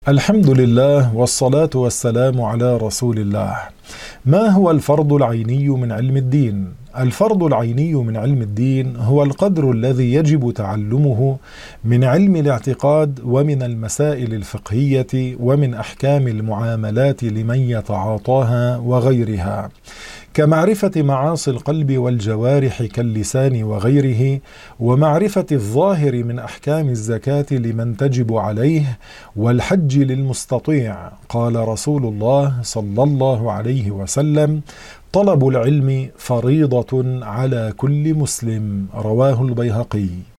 الحمد لله والصلاة والسلام على رسول الله. ما هو الفرض العيني من علم الدين؟ الفرض العيني من علم الدين هو القدر الذي يجب تعلمه من علم الاعتقاد ومن المسائل الفقهية ومن أحكام المعاملات لمن يتعاطاها وغيرها، كمعرفة معاصي القلب والجوارح كاللسان وغيره، ومعرفة الظاهر من أحكام الزكاة لمن تجب عليه، والحج للمستطيع. قال رسول الله صلى الله عليه وسلم: طلب العلم فريضة على كل مسلم. رواه البيهقي.